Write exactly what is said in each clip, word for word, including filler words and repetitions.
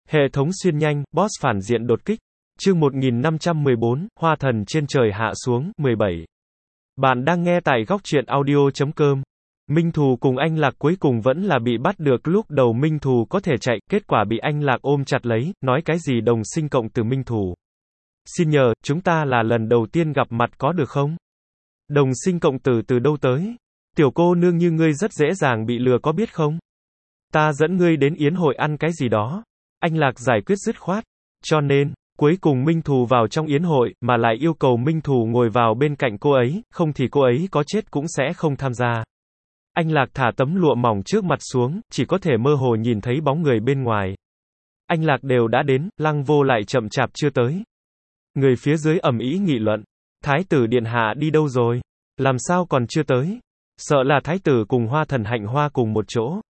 Hệ thống xuyên nhanh, boss phản diện đột kích. Chương một nghìn năm trăm mười bốn, Hoa thần trên trời hạ xuống, mười bảy. Bạn đang nghe tại góc truyện audio chấm com. Minh Thù cùng anh Lạc cuối cùng vẫn là bị bắt được. Lúc đầu Minh Thù có thể chạy, kết quả bị anh Lạc ôm chặt lấy, nói cái gì đồng sinh cộng từ Minh Thù. Xin nhờ, chúng ta là lần đầu tiên gặp mặt có được không? Đồng sinh cộng tử từ đâu tới? Tiểu cô nương như ngươi rất dễ dàng bị lừa có biết không? Ta dẫn ngươi đến yến hội ăn cái gì đó. Anh Lạc giải quyết dứt khoát. Cho nên, cuối cùng Minh Thù vào trong yến hội, mà lại yêu cầu Minh Thù ngồi vào bên cạnh cô ấy, không thì cô ấy có chết cũng sẽ không tham gia. Anh Lạc thả tấm lụa mỏng trước mặt xuống, chỉ có thể mơ hồ nhìn thấy bóng người bên ngoài. Anh Lạc đều đã đến, Lăng Vô lại chậm chạp chưa tới. Người phía dưới ầm ĩ nghị luận. Thái tử điện hạ đi đâu rồi? Làm sao còn chưa tới? Sợ là thái tử cùng Hoa thần Hạnh Hoa cùng một chỗ.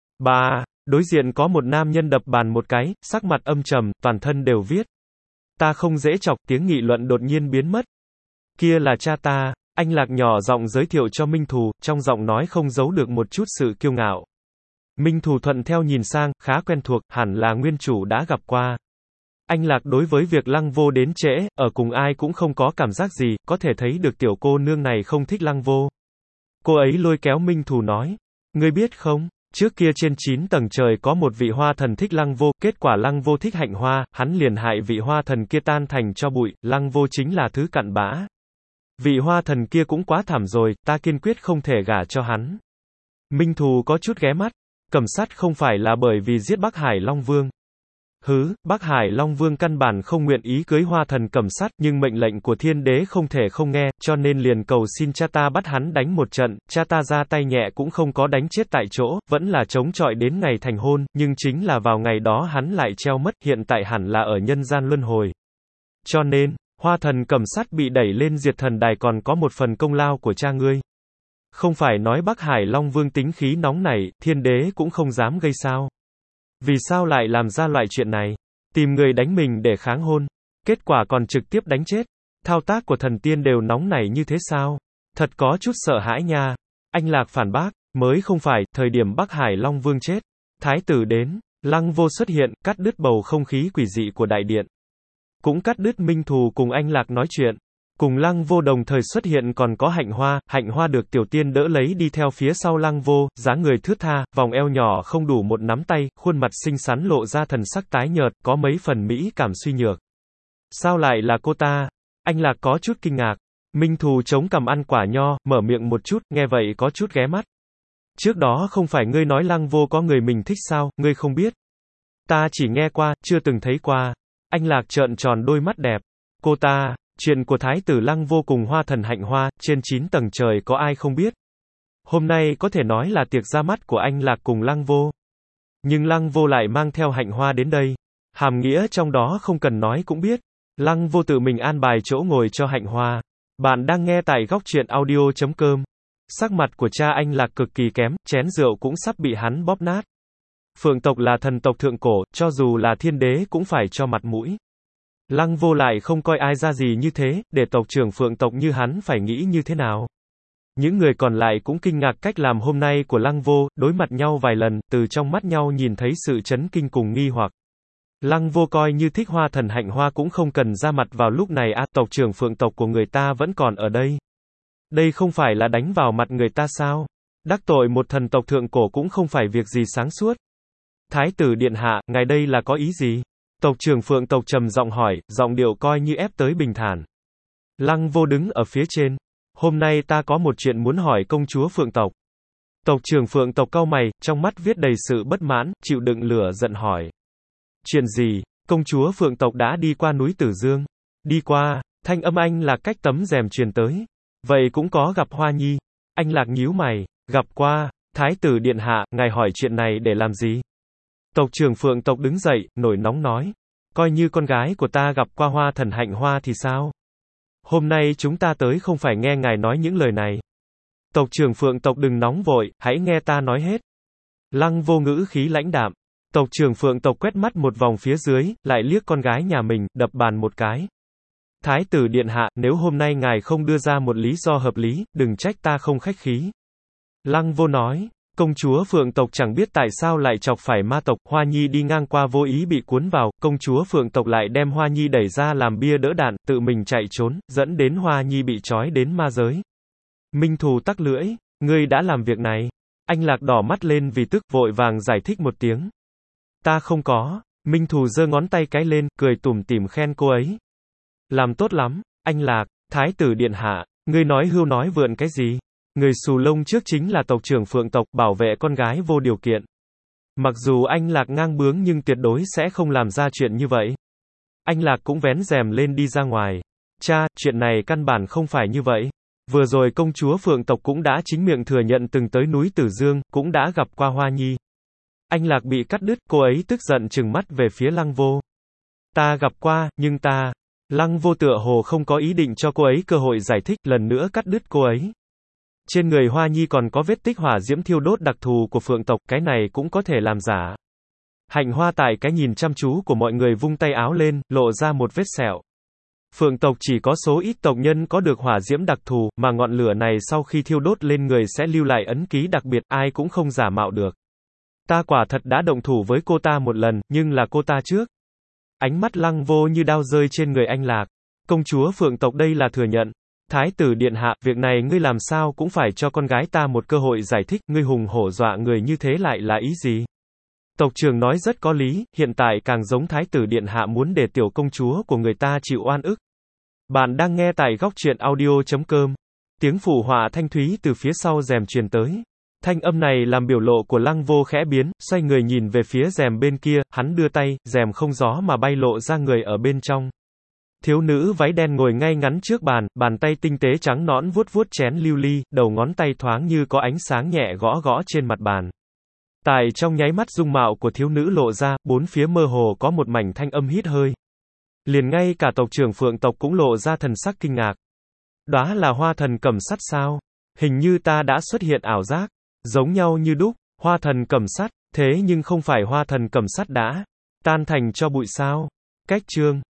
Bà, đối diện có một nam nhân đập bàn một cái, sắc mặt âm trầm, toàn thân đều viết. Ta không dễ chọc, tiếng nghị luận đột nhiên biến mất. Kia là cha ta, anh Lạc nhỏ giọng giới thiệu cho Minh Thù, trong giọng nói không giấu được một chút sự kiêu ngạo. Minh Thù thuận theo nhìn sang, khá quen thuộc, hẳn là nguyên chủ đã gặp qua. Anh Lạc đối với việc Lăng Vô đến trễ, ở cùng ai cũng không có cảm giác gì, có thể thấy được tiểu cô nương này không thích Lăng Vô. Cô ấy lôi kéo Minh Thù nói, ngươi biết không, trước kia trên chín tầng trời có một vị hoa thần thích Lăng Vô, kết quả Lăng Vô thích Hạnh Hoa, hắn liền hại vị hoa thần kia tan thành cho bụi, Lăng Vô chính là thứ cặn bã. Vị hoa thần kia cũng quá thảm rồi, ta kiên quyết không thể gả cho hắn. Minh Thù có chút ghé mắt, Cẩm Sát không phải là bởi vì giết Bắc Hải Long Vương. Hứ, Bắc Hải Long Vương căn bản không nguyện ý cưới hoa thần Cẩm Sát, nhưng mệnh lệnh của thiên đế không thể không nghe, cho nên liền cầu xin cha ta bắt hắn đánh một trận, cha ta ra tay nhẹ cũng không có đánh chết tại chỗ, vẫn là chống chọi đến ngày thành hôn, nhưng chính là vào ngày đó hắn lại treo mất, hiện tại hẳn là ở nhân gian luân hồi. Cho nên, hoa thần Cẩm Sát bị đẩy lên diệt thần đài còn có một phần công lao của cha ngươi. Không phải nói Bắc Hải Long Vương tính khí nóng nảy, thiên đế cũng không dám gây sao. Vì sao lại làm ra loại chuyện này? Tìm người đánh mình để kháng hôn. Kết quả còn trực tiếp đánh chết. Thao tác của thần tiên đều nóng nảy như thế sao? Thật có chút sợ hãi nha. Anh Lạc phản bác, mới không phải, thời điểm Bắc Hải Long Vương chết. Thái tử đến, Lăng Vô xuất hiện, cắt đứt bầu không khí quỷ dị của đại điện. Cũng cắt đứt Minh Thù cùng anh Lạc nói chuyện. Cùng Lăng Vô đồng thời xuất hiện còn có Hạnh Hoa, Hạnh Hoa được tiểu tiên đỡ lấy đi theo phía sau Lăng Vô, dáng người thướt tha, vòng eo nhỏ không đủ một nắm tay, khuôn mặt xinh xắn lộ ra thần sắc tái nhợt, có mấy phần mỹ cảm suy nhược. Sao lại là cô ta? Anh Lạc có chút kinh ngạc. Minh Thù chống cằm ăn quả nho, mở miệng một chút, nghe vậy có chút ghé mắt. Trước đó không phải ngươi nói Lăng Vô có người mình thích sao, ngươi không biết? Ta chỉ nghe qua, chưa từng thấy qua. Anh Lạc trợn tròn đôi mắt đẹp. Cô ta... Chuyện của Thái tử Lăng Vô cùng hoa thần Hạnh Hoa, trên chín tầng trời có ai không biết. Hôm nay có thể nói là tiệc ra mắt của anh Lạc cùng Lăng Vô. Nhưng Lăng Vô lại mang theo Hạnh Hoa đến đây. Hàm nghĩa trong đó không cần nói cũng biết. Lăng Vô tự mình an bài chỗ ngồi cho Hạnh Hoa. Bạn đang nghe tại góc truyện audio chấm com. Sắc mặt của cha anh Lạc cực kỳ kém, chén rượu cũng sắp bị hắn bóp nát. Phượng tộc là thần tộc thượng cổ, cho dù là thiên đế cũng phải cho mặt mũi. Lăng Vô lại không coi ai ra gì như thế, để tộc trưởng Phượng tộc như hắn phải nghĩ như thế nào. Những người còn lại cũng kinh ngạc cách làm hôm nay của Lăng Vô, đối mặt nhau vài lần, từ trong mắt nhau nhìn thấy sự chấn kinh cùng nghi hoặc. Lăng Vô coi như thích hoa thần Hạnh Hoa cũng không cần ra mặt vào lúc này à, tộc trưởng Phượng tộc của người ta vẫn còn ở đây. Đây không phải là đánh vào mặt người ta sao? Đắc tội một thần tộc thượng cổ cũng không phải việc gì sáng suốt. Thái tử điện hạ, ngài đây là có ý gì? Tộc trưởng Phượng tộc trầm giọng hỏi, giọng điệu coi như ép tới bình thản. Lăng Vô đứng ở phía trên. Hôm nay ta có một chuyện muốn hỏi công chúa Phượng tộc. Tộc trưởng Phượng tộc cau mày, trong mắt viết đầy sự bất mãn, chịu đựng lửa giận hỏi. Chuyện gì? Công chúa Phượng tộc đã đi qua núi Tử Dương. Đi qua, thanh âm anh là cách tấm rèm truyền tới. Vậy cũng có gặp Hoa Nhi. Anh Lạc nhíu mày, gặp qua, Thái tử điện hạ, ngài hỏi chuyện này để làm gì? Tộc trưởng Phượng tộc đứng dậy, nổi nóng nói. Coi như con gái của ta gặp qua hoa thần Hạnh Hoa thì sao? Hôm nay chúng ta tới không phải nghe ngài nói những lời này. Tộc trưởng Phượng tộc đừng nóng vội, hãy nghe ta nói hết. Lăng Vô ngữ khí lãnh đạm. Tộc trưởng Phượng tộc quét mắt một vòng phía dưới, lại liếc con gái nhà mình, đập bàn một cái. Thái tử điện hạ, nếu hôm nay ngài không đưa ra một lý do hợp lý, đừng trách ta không khách khí. Lăng Vô nói. Công chúa Phượng tộc chẳng biết tại sao lại chọc phải ma tộc, Hoa Nhi đi ngang qua vô ý bị cuốn vào, công chúa Phượng tộc lại đem Hoa Nhi đẩy ra làm bia đỡ đạn, tự mình chạy trốn, dẫn đến Hoa Nhi bị trói đến ma giới. Minh Thù tắc lưỡi, ngươi đã làm việc này. Anh Lạc đỏ mắt lên vì tức, vội vàng giải thích một tiếng. Ta không có. Minh Thù giơ ngón tay cái lên, cười tủm tỉm khen cô ấy. Làm tốt lắm, anh Lạc, Thái tử điện hạ, ngươi nói hưu nói vượn cái gì? Người xù lông trước chính là tộc trưởng Phượng tộc, bảo vệ con gái vô điều kiện. Mặc dù anh Lạc ngang bướng nhưng tuyệt đối sẽ không làm ra chuyện như vậy. Anh Lạc cũng vén rèm lên đi ra ngoài. Cha, chuyện này căn bản không phải như vậy. Vừa rồi công chúa Phượng tộc cũng đã chính miệng thừa nhận từng tới núi Tử Dương, cũng đã gặp qua Hoa Nhi. Anh Lạc bị cắt đứt, cô ấy tức giận trừng mắt về phía Lăng Vô. Ta gặp qua, nhưng ta... Lăng Vô tựa hồ không có ý định cho cô ấy cơ hội giải thích, lần nữa cắt đứt cô ấy. Trên người Hoa Nhi còn có vết tích hỏa diễm thiêu đốt đặc thù của Phượng tộc, cái này cũng có thể làm giả. Hạnh Hoa tại cái nhìn chăm chú của mọi người vung tay áo lên, lộ ra một vết sẹo. Phượng tộc chỉ có số ít tộc nhân có được hỏa diễm đặc thù, mà ngọn lửa này sau khi thiêu đốt lên người sẽ lưu lại ấn ký đặc biệt, ai cũng không giả mạo được. Ta quả thật đã động thủ với cô ta một lần, nhưng là cô ta trước. Ánh mắt Lăng Vô như đao rơi trên người anh Lạc. Công chúa Phượng tộc đây là thừa nhận. Thái tử điện hạ, việc này ngươi làm sao cũng phải cho con gái ta một cơ hội giải thích, ngươi hùng hổ dọa người như thế lại là ý gì? Tộc trưởng nói rất có lý, hiện tại càng giống thái tử điện hạ muốn để tiểu công chúa của người ta chịu oan ức. Bạn đang nghe tại góc truyện audio chấm com. Tiếng phủ họa thanh thúy từ phía sau rèm truyền tới. Thanh âm này làm biểu lộ của Lăng Vô khẽ biến, xoay người nhìn về phía rèm bên kia, hắn đưa tay, rèm không gió mà bay lộ ra người ở bên trong. Thiếu nữ váy đen ngồi ngay ngắn trước bàn, bàn tay tinh tế trắng nõn vuốt vuốt chén lưu ly, đầu ngón tay thoáng như có ánh sáng nhẹ gõ gõ trên mặt bàn. Tại trong nháy mắt dung mạo của thiếu nữ lộ ra, bốn phía mơ hồ có một mảnh thanh âm hít hơi. Liền ngay cả tộc trưởng Phượng tộc cũng lộ ra thần sắc kinh ngạc. Đó là Hoa thần Cẩm Sắt sao? Hình như ta đã xuất hiện ảo giác. Giống nhau như đúc, Hoa thần Cẩm Sắt, thế nhưng không phải Hoa thần Cẩm Sắt đã tan thành cho bụi sao? Cách chương